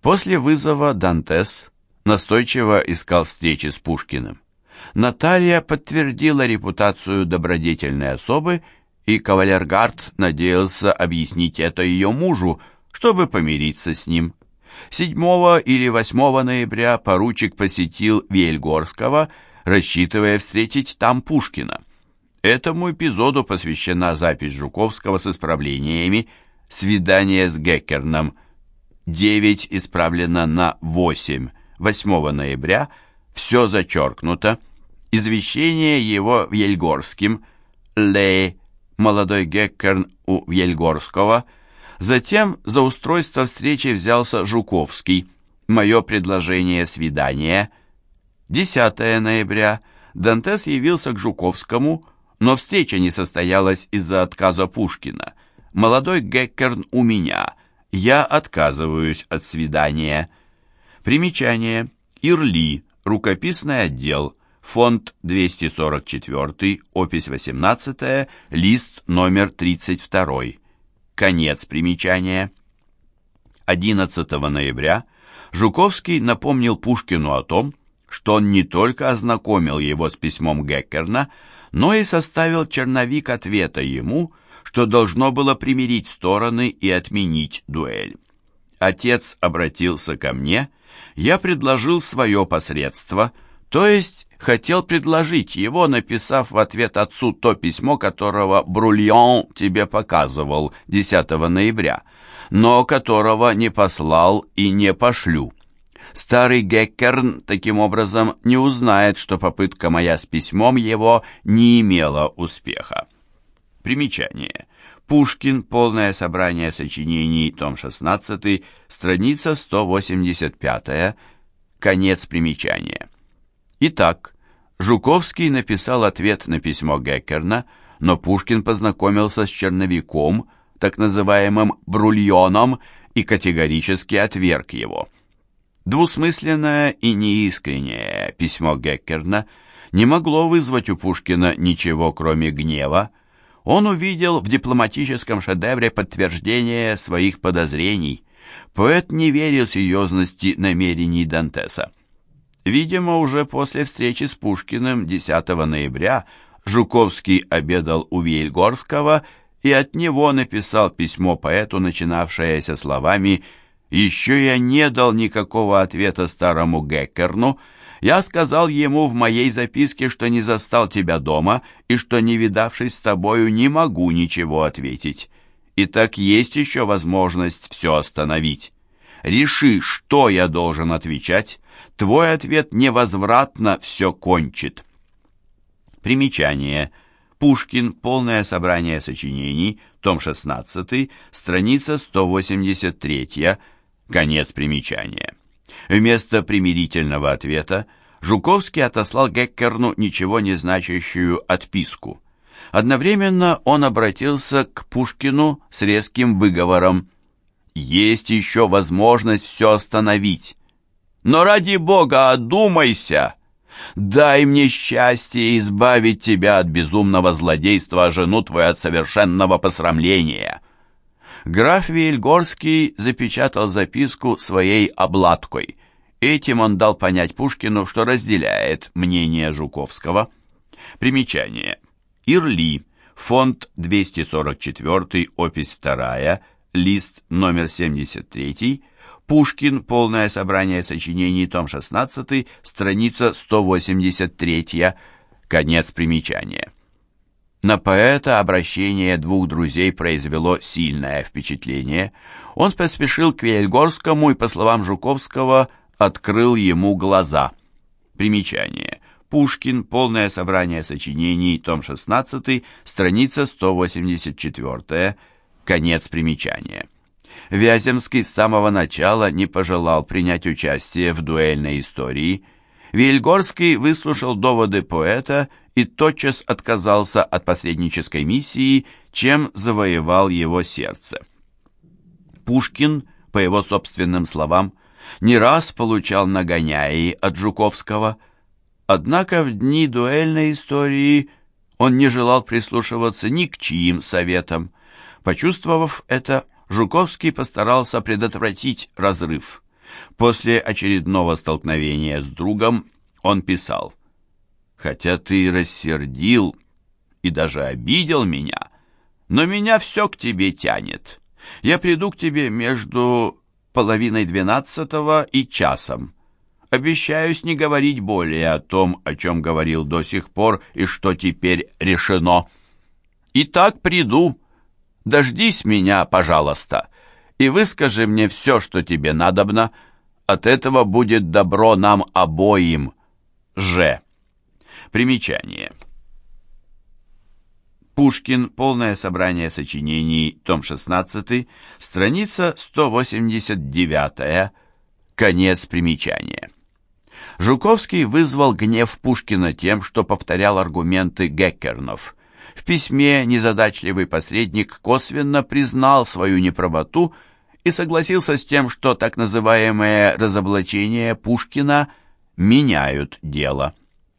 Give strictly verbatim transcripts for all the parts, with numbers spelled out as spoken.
После вызова Дантес настойчиво искал встречи с Пушкиным. Наталья подтвердила репутацию добродетельной особы, и кавалергард надеялся объяснить это ее мужу, чтобы помириться с ним. седьмого или восьмого ноября поручик посетил Вельгорского, рассчитывая встретить там Пушкина. Этому эпизоду посвящена запись Жуковского с исправлениями «Свидание с Геккерном». девять исправлено на восемь, восьмого ноября, все зачеркнуто. Извещение его Вельгорским, Лей, молодой Геккерн у Вельгорского. Затем за устройство встречи взялся Жуковский. Мое предложение свидания. десятого ноября. Дантес явился к Жуковскому, но встреча не состоялась из-за отказа Пушкина. Молодой Геккерн у меня. Я отказываюсь от свидания. Примечание. Ирли. Рукописный отдел. Фонд двести сорок четыре, опись восемнадцатая, лист номер тридцать два. Конец примечания. одиннадцатого ноября Жуковский напомнил Пушкину о том, что он не только ознакомил его с письмом Геккерна, но и составил черновик ответа ему, что должно было примирить стороны и отменить дуэль. Отец обратился ко мне, я предложил свое посредство, то есть хотел предложить его, написав в ответ отцу то письмо, которого Брульон тебе показывал десятого ноября, но которого не послал и не пошлю. Старый Геккерн таким образом не узнает, что попытка моя с письмом его не имела успеха. Примечание. Пушкин. Полное собрание сочинений. Том шестнадцатый. Страница сто восемьдесят пять. Конец примечания. Итак, Жуковский написал ответ на письмо Геккерна, но Пушкин познакомился с черновиком, так называемым брульоном, и категорически отверг его. Двусмысленное и неискреннее письмо Геккерна не могло вызвать у Пушкина ничего, кроме гнева. Он увидел в дипломатическом шедевре подтверждение своих подозрений. Поэт не верил серьезности намерений Дантеса. Видимо, уже после встречи с Пушкиным десятого ноября Жуковский обедал у Вельгорского и от него написал письмо поэту, начинавшееся словами «Еще я не дал никакого ответа старому Геккерну. Я сказал ему в моей записке, что не застал тебя дома и что, не видавшись с тобою, не могу ничего ответить. Итак, есть еще возможность все остановить. Реши, что я должен отвечать. Твой ответ невозвратно все кончит». Примечание. Пушкин. Полное собрание сочинений. Том шестнадцатый. Страница сто восемьдесят три. Конец примечания. Вместо примирительного ответа Жуковский отослал Геккерну ничего не значащую отписку. Одновременно он обратился к Пушкину с резким выговором: «Есть еще возможность все остановить. Но ради Бога, одумайся! Дай мне счастье избавить тебя от безумного злодейства, а жену твою от совершенного посрамления». Граф Вельгорский запечатал записку своей обладкой. Этим он дал понять Пушкину, что разделяет мнение Жуковского. Примечание. Ирли. Фонд двести сорок четыре, опись вторая, лист номер семьдесят три. Пушкин. Полное собрание сочинений. Том шестнадцатый. Страница сто восемьдесят три. Конец примечания. На поэта обращение двух друзей произвело сильное впечатление. Он поспешил к Вельгорскому и, по словам Жуковского, открыл ему глаза. Примечание. Пушкин. Полное собрание сочинений. Том шестнадцатый. Страница сто восемьдесят четыре. Конец примечания. Вяземский с самого начала не пожелал принять участие в дуэльной истории. Вельгорский выслушал доводы поэта и тотчас отказался от посреднической миссии, чем завоевал его сердце. Пушкин, по его собственным словам, не раз получал нагоняи от Жуковского, однако в дни дуэльной истории он не желал прислушиваться ни к чьим советам. Почувствовав это, Жуковский постарался предотвратить разрыв. После очередного столкновения с другом он писал: «Хотя ты рассердил и даже обидел меня, но меня все к тебе тянет. Я приду к тебе между половиной двенадцатого и часом. Обещаюсь не говорить более о том, о чем говорил до сих пор и что теперь решено. Итак, приду. Дождись меня, пожалуйста, и выскажи мне все, что тебе надобно. От этого будет добро нам обоим. Ж. Примечание. Пушкин. Полное собрание сочинений. Том шестнадцатый. Страница сто восемьдесят девять. Конец примечания. Жуковский вызвал гнев Пушкина тем, что повторял аргументы Геккернов. В письме незадачливый посредник косвенно признал свою неправоту и согласился с тем, что так называемые разоблачения Пушкина меняют дело.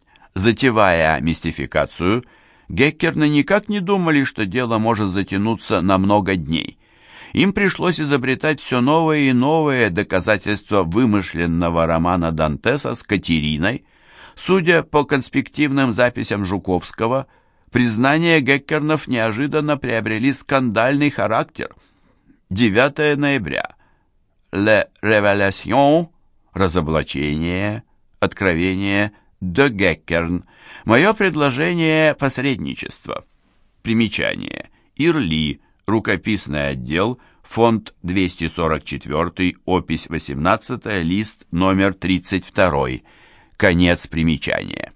Затевая мистификацию, Геккерны никак не думали, что дело может затянуться на много дней. Им пришлось изобретать все новые и новые доказательства вымышленного романа Дантеса с Катериной. Судя по конспективным записям Жуковского, признания Геккернов неожиданно приобрели скандальный характер. девятого ноября. «Le Révélation» – разоблачение, откровение, de Геккерн. Мое предложение – посредничество. Примечание. Ирли. Рукописный отдел. Фонд двести сорок четыре. Опись восемнадцатая. Лист номер тридцать два. Конец примечания.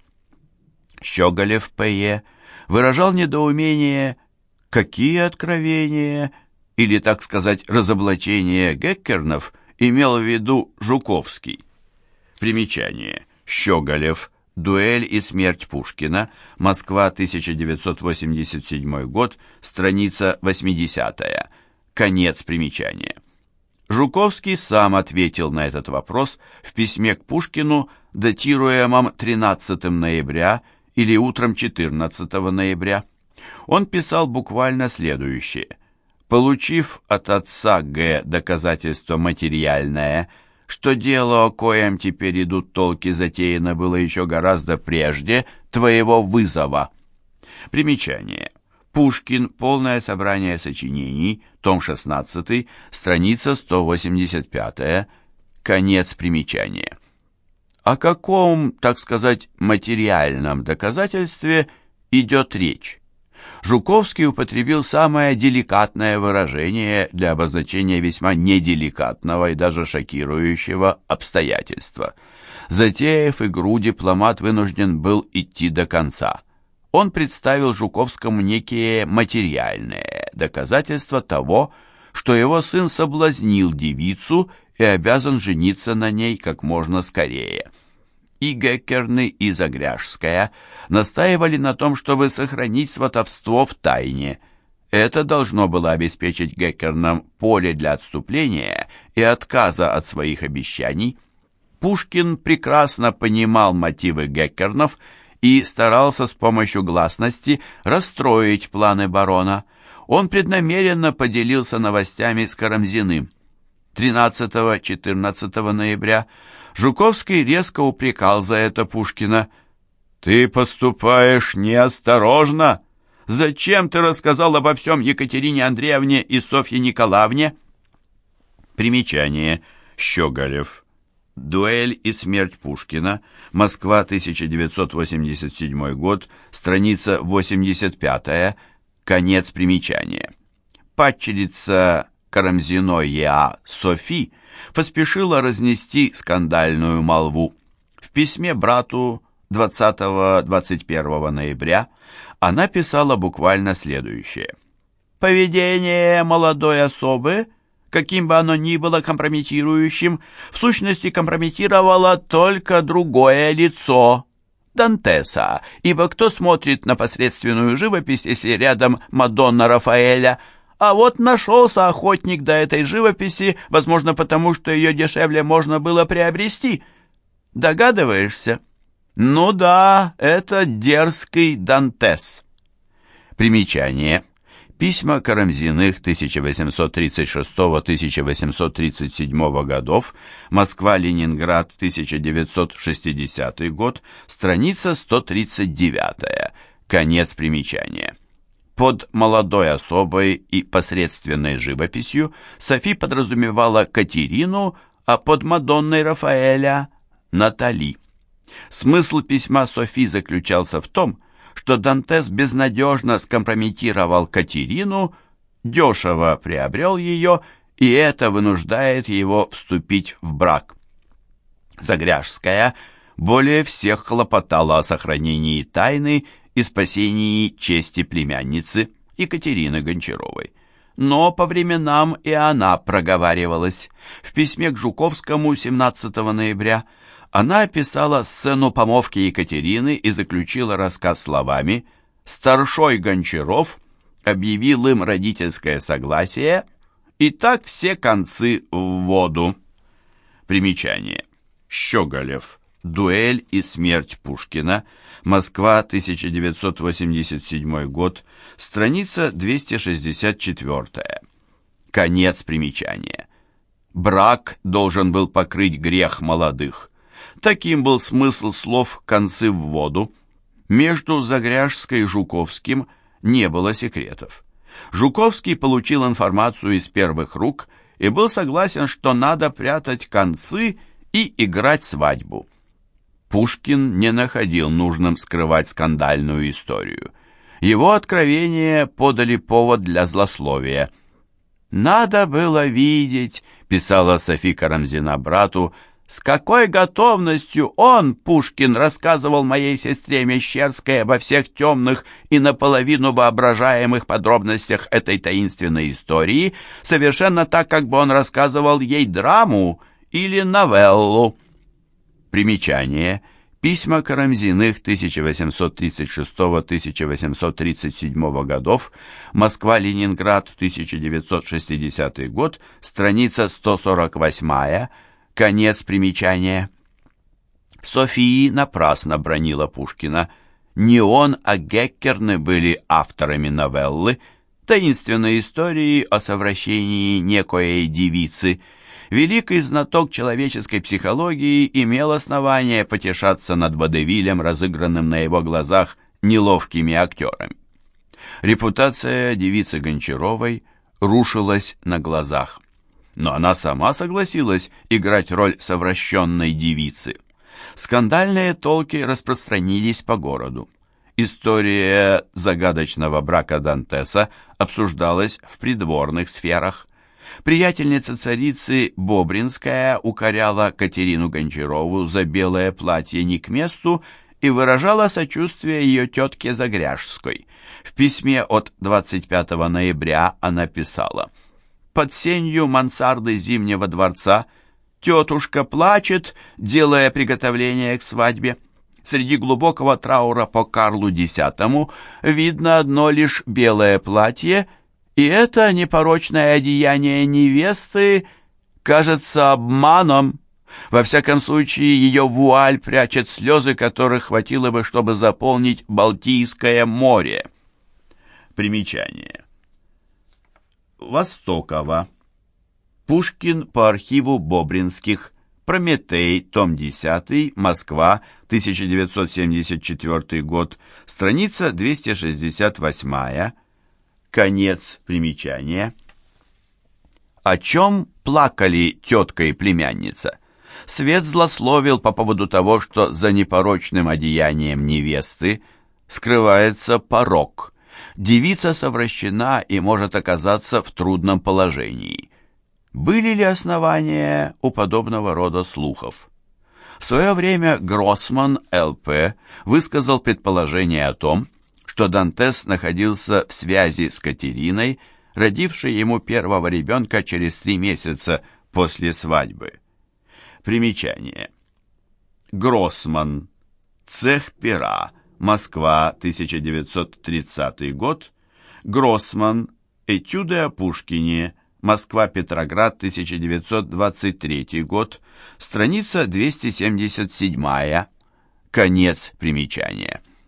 Щеголев П Е выражал недоумение, какие откровения, или, так сказать, разоблачения Геккернов имел в виду Жуковский. Примечание. Щеголев. «Дуэль и смерть Пушкина», Москва, тысяча девятьсот восемьдесят седьмой год, страница восьмидесятая. Конец примечания. Жуковский сам ответил на этот вопрос в письме к Пушкину, датируемом тринадцатого ноября или утром четырнадцатого ноября. Он писал буквально следующее: «Получив от отца Г. доказательство материальное, что дело, о коем теперь идут толки, затеяно было еще гораздо прежде твоего вызова». Примечание. Пушкин. Полное собрание сочинений. Том шестнадцатый. Страница сто восемьдесят пять. Конец примечания. О каком, так сказать, материальном доказательстве идет речь? Жуковский употребил самое деликатное выражение для обозначения весьма неделикатного и даже шокирующего обстоятельства. Затеяв игру, дипломат вынужден был идти до конца. Он представил Жуковскому некие материальные доказательства того, что его сын соблазнил девицу и обязан жениться на ней как можно скорее. И Геккерны, и Загряжская настаивали на том, чтобы сохранить сватовство в тайне. Это должно было обеспечить Геккернам поле для отступления и отказа от своих обещаний. Пушкин прекрасно понимал мотивы Геккернов и старался с помощью гласности расстроить планы барона. Он преднамеренно поделился новостями с Карамзиным. тринадцатого-четырнадцатого ноября Жуковский резко упрекал за это Пушкина. «Ты поступаешь неосторожно. Зачем ты рассказал обо всем Екатерине Андреевне и Софье Николаевне?» Примечание. Щеголев. «Дуэль и смерть Пушкина», Москва, тысяча девятьсот восемьдесят седьмой год, страница восемьдесят пять. Конец примечания. Падчерица Карамзиной Е А Софи поспешила разнести скандальную молву. В письме брату двадцатого-двадцать первого ноября она писала буквально следующее: «Поведение молодой особы, каким бы оно ни было компрометирующим, в сущности компрометировало только другое лицо, Дантеса, ибо кто смотрит на посредственную живопись, если рядом Мадонна Рафаэля? А вот нашелся охотник до этой живописи, возможно, потому что ее дешевле можно было приобрести. Догадываешься? Ну да, это дерзкий Дантес». Примечание. Письма Карамзиных тысяча восемьсот тридцать шестого — тысяча восемьсот тридцать седьмого годов, Москва-Ленинград, тысяча девятьсот шестидесятый год, страница сто тридцать девятая, конец примечания. Под молодой особой и посредственной живописью Софи подразумевала Катерину, а под Мадонной Рафаэля – Натали. Смысл письма Софи заключался в том, что Дантес безнадежно скомпрометировал Катерину, дешево приобрел ее, и это вынуждает его вступить в брак. Загряжская более всех хлопотала о сохранении тайны и спасении чести племянницы Екатерины Гончаровой. Но по временам и она проговаривалась. В письме к Жуковскому семнадцатого ноября она описала сцену помолвки Екатерины и заключила рассказ словами: «Старшой Гончаров объявил им родительское согласие, и так все концы в воду». Примечание. Щеголев. Дуэль и смерть Пушкина. Москва, тысяча девятьсот восемьдесят седьмой год. Страница двести шестьдесят четыре. Конец примечания. Брак должен был покрыть грех молодых. Таким был смысл слов «концы в воду». Между Загряжской и Жуковским не было секретов. Жуковский получил информацию из первых рук и был согласен, что надо прятать концы и играть свадьбу. Пушкин не находил нужным скрывать скандальную историю. Его откровения подали повод для злословия. «Надо было видеть», — писала Софи Карамзина брату, «с какой готовностью он, Пушкин, рассказывал моей сестре Мещерской обо всех темных и наполовину воображаемых подробностях этой таинственной истории, совершенно так, как бы он рассказывал ей драму или новеллу». Примечание. Письма Карамзиных тысяча восемьсот тридцать шестого — тысяча восемьсот тридцать седьмого годов, Москва-Ленинград, тысяча девятьсот шестидесятый год, страница сто сорок восьмая, конец примечания. Софии напрасно бранила Пушкина. Не он, а Геккерны были авторами новеллы, таинственной истории о совращении некоей девицы. Великий знаток человеческой психологии имел основание потешаться над водевилем, разыгранным на его глазах неловкими актерами. Репутация девицы Гончаровой рушилась на глазах, но она сама согласилась играть роль совращенной девицы. Скандальные толки распространились по городу. История загадочного брака Дантеса обсуждалась в придворных сферах. Приятельница царицы Бобринская укоряла Катерину Гончарову за белое платье не к месту и выражала сочувствие ее тетке Загряжской. В письме от двадцать пятого ноября она писала: «Под сенью мансарды Зимнего дворца тетушка плачет, делая приготовления к свадьбе. Среди глубокого траура по Карлу Десятому видно одно лишь белое платье, и это непорочное одеяние невесты кажется обманом. Во всяком случае, ее вуаль прячет слезы, которых хватило бы, чтобы заполнить Балтийское море». Примечание. Востокова. Пушкин по архиву Бобринских. Прометей, том десятый, Москва, тысяча девятьсот семьдесят четвёртый год, страница двести шестьдесят восьмая. Конец примечания. О чем плакали тетка и племянница? Свет злословил по поводу того, что за непорочным одеянием невесты скрывается порок. Девица совращена и может оказаться в трудном положении. Были ли основания у подобного рода слухов? В свое время Гроссман, Л П, высказал предположение о том, что Дантес находился в связи с Катериной, родившей ему первого ребенка через три месяца после свадьбы. Примечание. Гроссман. Цех пера. Москва, тысяча девятьсот тридцатый год. Гроссман. Этюды о Пушкине. Москва-Петроград, тысяча девятьсот двадцать третий год. Страница двести семьдесят седьмая. Конец примечания.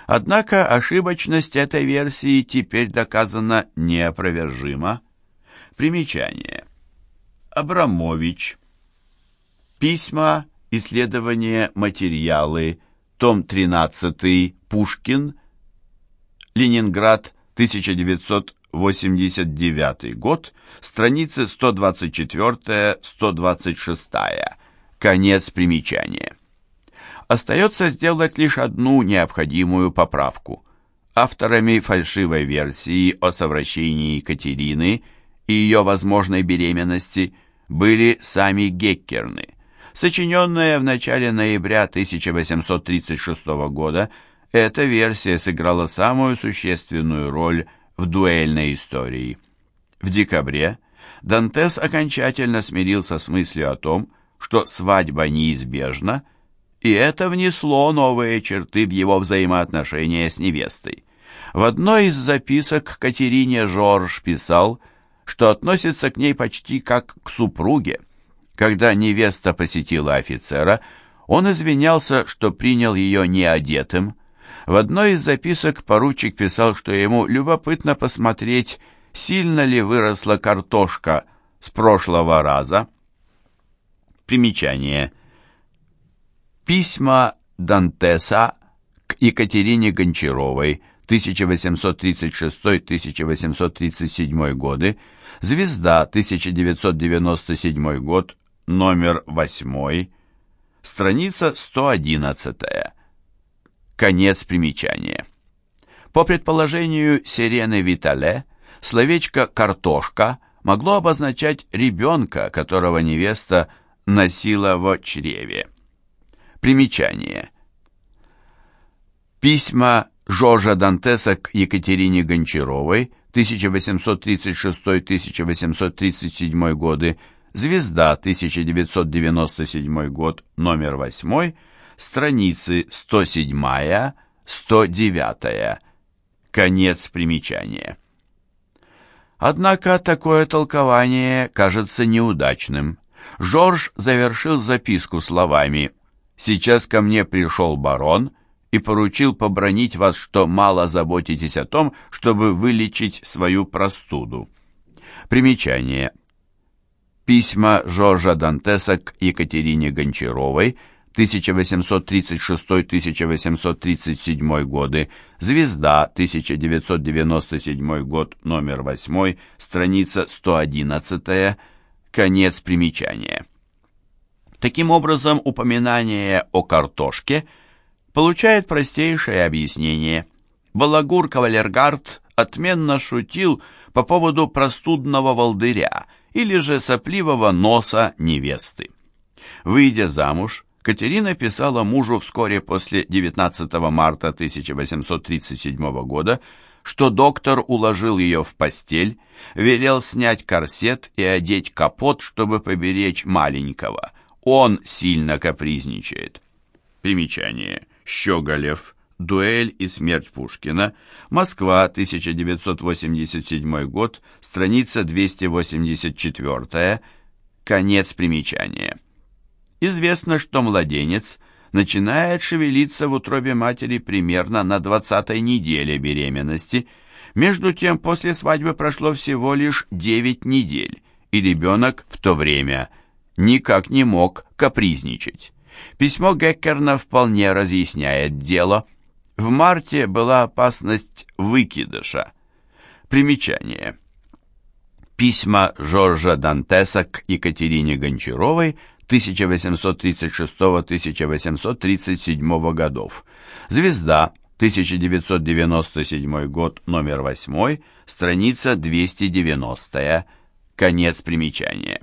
Однако ошибочность этой версии теперь доказана неопровержимо. Примечание. Абрамович. Письма, исследования, материалы. Том тринадцатый. Пушкин. Ленинград, тысяча девятьсот восемьдесят девятый год. Страницы сто двадцать четыре - сто двадцать шесть. Конец примечания. Остается сделать лишь одну необходимую поправку. Авторами фальшивой версии о совращении Екатерины и ее возможной беременности были сами Геккерны. Сочиненная в начале ноября тысяча восемьсот тридцать шестого года, эта версия сыграла самую существенную роль в дуэльной истории. В декабре Дантес окончательно смирился с мыслью о том, что свадьба неизбежна, и это внесло новые черты в его взаимоотношения с невестой. В одной из записок Катерине Жорж писал, что относится к ней почти как к супруге. Когда невеста посетила офицера, он извинялся, что принял ее неодетым. В одной из записок поручик писал, что ему любопытно посмотреть, сильно ли выросла картошка с прошлого раза. Примечание. Письма Дантеса к Екатерине Гончаровой, тысяча восемьсот тридцать шестой — тысяча восемьсот тридцать седьмой годы, Звезда, тысяча девятьсот девяносто седьмой год, номер восемь, страница сто одиннадцать. Конец примечания. По предположению Сирены Витале, словечко «картошка» могло обозначать ребенка, которого невеста носила в чреве. Примечание. Письма Жоржа Дантеса к Екатерине Гончаровой, тысяча восемьсот тридцать шестой — тысяча восемьсот тридцать седьмой годы, Звезда, тысяча девятьсот девяносто седьмой год, номер восемь, страницы сто семь — сто девять. Конец примечания. Однако такое толкование кажется неудачным. Жорж завершил записку словами: «Сейчас ко мне пришел барон и поручил побранить вас, что мало заботитесь о том, чтобы вылечить свою простуду». Примечание. Письма Жоржа Дантеса к Екатерине Гончаровой, тысяча восемьсот тридцать шестой — тысяча восемьсот тридцать седьмой годы, Звезда, тысяча девятьсот девяносто седьмой год, номер восемь, страница сто одиннадцать, конец примечания. Таким образом, упоминание о картошке получает простейшее объяснение. Балагур Кавалергард отменно шутил по поводу простудного волдыря или же сопливого носа невесты. Выйдя замуж, Катерина писала мужу вскоре после девятнадцатого марта тысяча восемьсот тридцать седьмого года, что доктор уложил ее в постель, велел снять корсет и одеть капот, чтобы поберечь маленького. Он сильно капризничает. Примечание. Щеголев. Дуэль и смерть Пушкина. Москва, тысяча девятьсот восемьдесят седьмой год, страница двести восемьдесят четыре. Конец примечания. Известно, что младенец начинает шевелиться в утробе матери примерно на двадцатой неделе беременности. Между тем, после свадьбы прошло всего лишь девять недель, и ребенок в то время никак не мог капризничать. Письмо Геккерна вполне разъясняет дело. В марте была опасность выкидыша. Примечание. Письма Жоржа Дантеса к Екатерине Гончаровой, тысяча восемьсот тридцать шестого — тысяча восемьсот тридцать седьмого годов. Звезда, тысяча девятьсот девяносто седьмой год, номер восемь, страница двести девяностая. Конец примечания.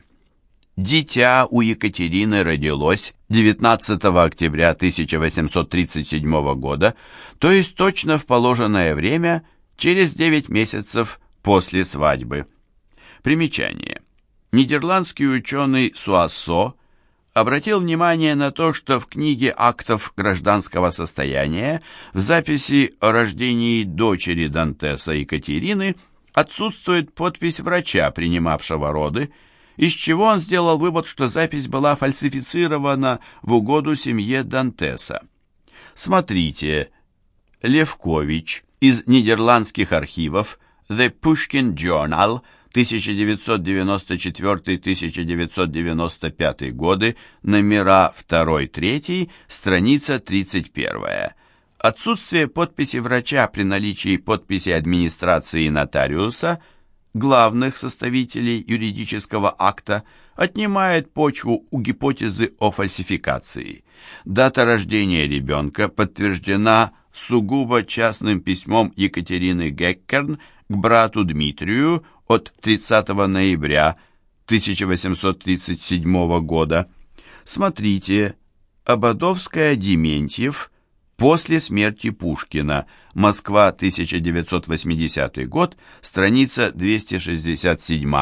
Дитя у Екатерины родилось девятнадцатого октября тысяча восемьсот тридцать седьмого года, то есть точно в положенное время, через девять месяцев после свадьбы. Примечание. Нидерландский ученый Суассо обратил внимание на то, что в книге актов гражданского состояния в записи о рождении дочери Дантеса Екатерины отсутствует подпись врача, принимавшего роды, из чего он сделал вывод, что запись была фальсифицирована в угоду семье Дантеса. Смотрите Левкович из нидерландских архивов The Pushkin Journal тысяча девятьсот девяносто четвёртый — тысяча девятьсот девяносто пятый годы, номера два-три, страница тридцать первая. Отсутствие подписи врача при наличии подписи администрации нотариуса, главных составителей юридического акта, отнимает почву у гипотезы о фальсификации. Дата рождения ребенка подтверждена сугубо частным письмом Екатерины Геккерн к брату Дмитрию от тридцатого ноября тысяча восемьсот тридцать седьмого года. Смотрите, Ободовская-Дементьев после смерти Пушкина, Москва, тысяча девятьсот восьмидесятый год, страница двести шестьдесят семь,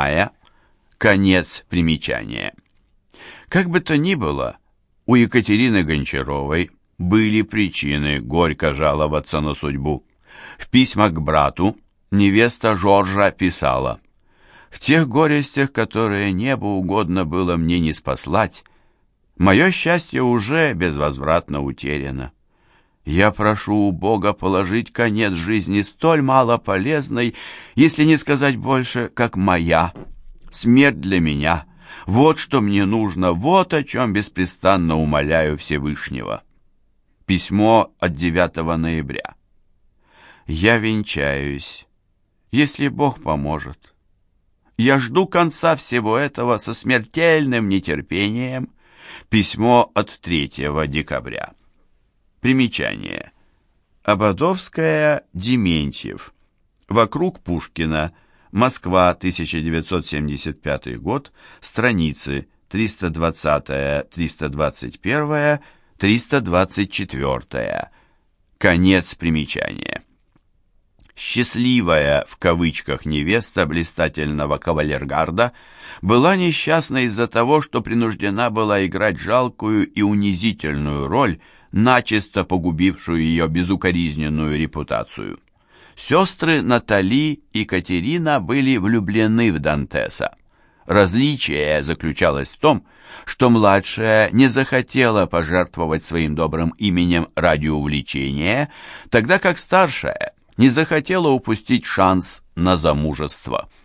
конец примечания. Как бы то ни было, у Екатерины Гончаровой были причины горько жаловаться на судьбу. В письмах к брату невеста Жоржа писала: «В тех горестях, которые небу угодно было мне не спаслать, мое счастье уже безвозвратно утеряно. Я прошу у Бога положить конец жизни столь мало полезной, если не сказать больше, как моя. Смерть для меня — вот что мне нужно, вот о чем беспрестанно умоляю Всевышнего». Письмо от девятого ноября. «Я венчаюсь, если Бог поможет. Я жду конца всего этого со смертельным нетерпением». Письмо от третьего декабря. Примечание. Ободовская, Дементьев. Вокруг Пушкина. Москва, тысяча девятьсот семьдесят пятый год. Страницы триста двадцать — триста двадцать один, триста двадцать четыре. Конец примечания. «Счастливая» в кавычках невеста блистательного кавалергарда была несчастна из-за того, что принуждена была играть жалкую и унизительную роль, начисто погубившую ее безукоризненную репутацию. Сестры Натали и Катерина были влюблены в Дантеса. Различие заключалось в том, что младшая не захотела пожертвовать своим добрым именем ради увлечения, тогда как старшая не захотела упустить шанс на замужество.